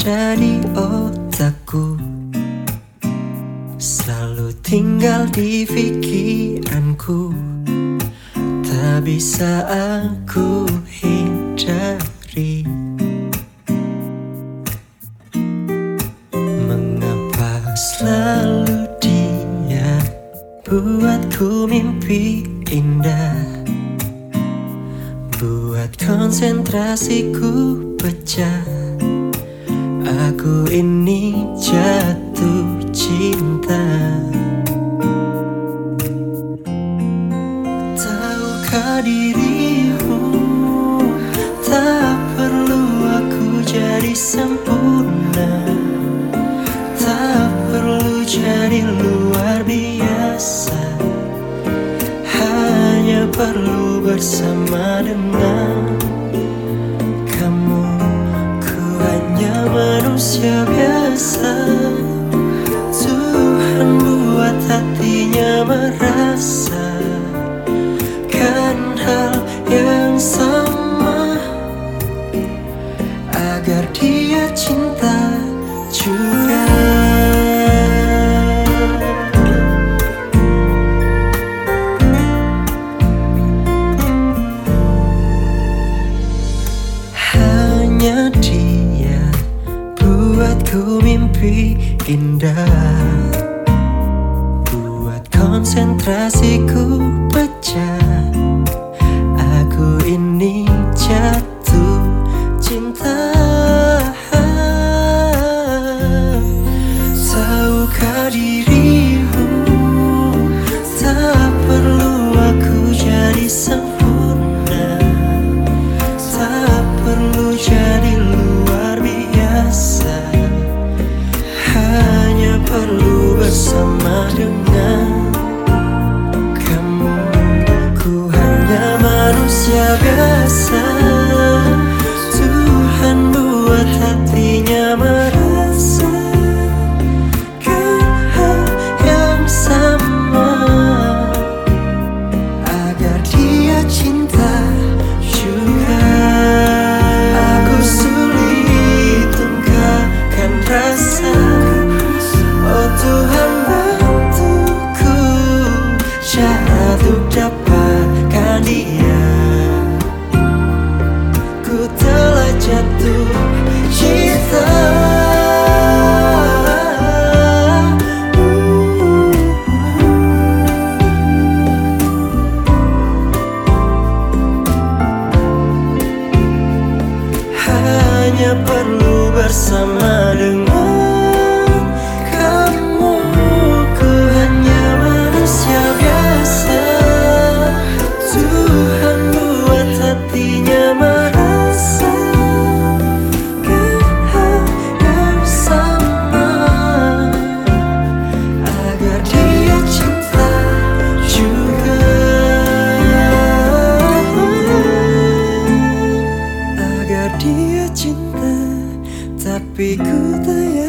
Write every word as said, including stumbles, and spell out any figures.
ada di otakku, selalu tinggal di pikiranku, tak bisa aku hindari. Mengapa selalu dia buatku mimpi indah, buat konsentrasiku pecah. Aku ini jatuh cinta. Tahukah dirimu, tak perlu aku jadi sempurna, tak perlu jadi luar biasa, hanya perlu bersama dengan kamu. Ku hanya manusia biasa, Tuhan buat hatinya merasakan hal yang sama, agar dia cinta juga. Hanya dia buatku mimpi indah, buat konsentrasiku pecah. Aku ini jatuh cinta. Tahukah dirimu, tak perlu aku jadi sempurna, tak perlu jadi luar biasa, hanya perlu bersama dengan kamu. Ku hanya manusia biasa, Tuhan buat hatinya merasakan hal yang sama, agar dia cinta juga. Aku sulit ungkapkan rasa, oh Tuhan bantuku cara untuk dapatkan dia. Ku telah jatuh cinta. Hanya perlu bersama dengan kamu. Ku hanya manusia biasa, Tuhan buat hatinya merasakan hal yang sama, agar dia cinta juga, agar dia cinta. Tapi ku tak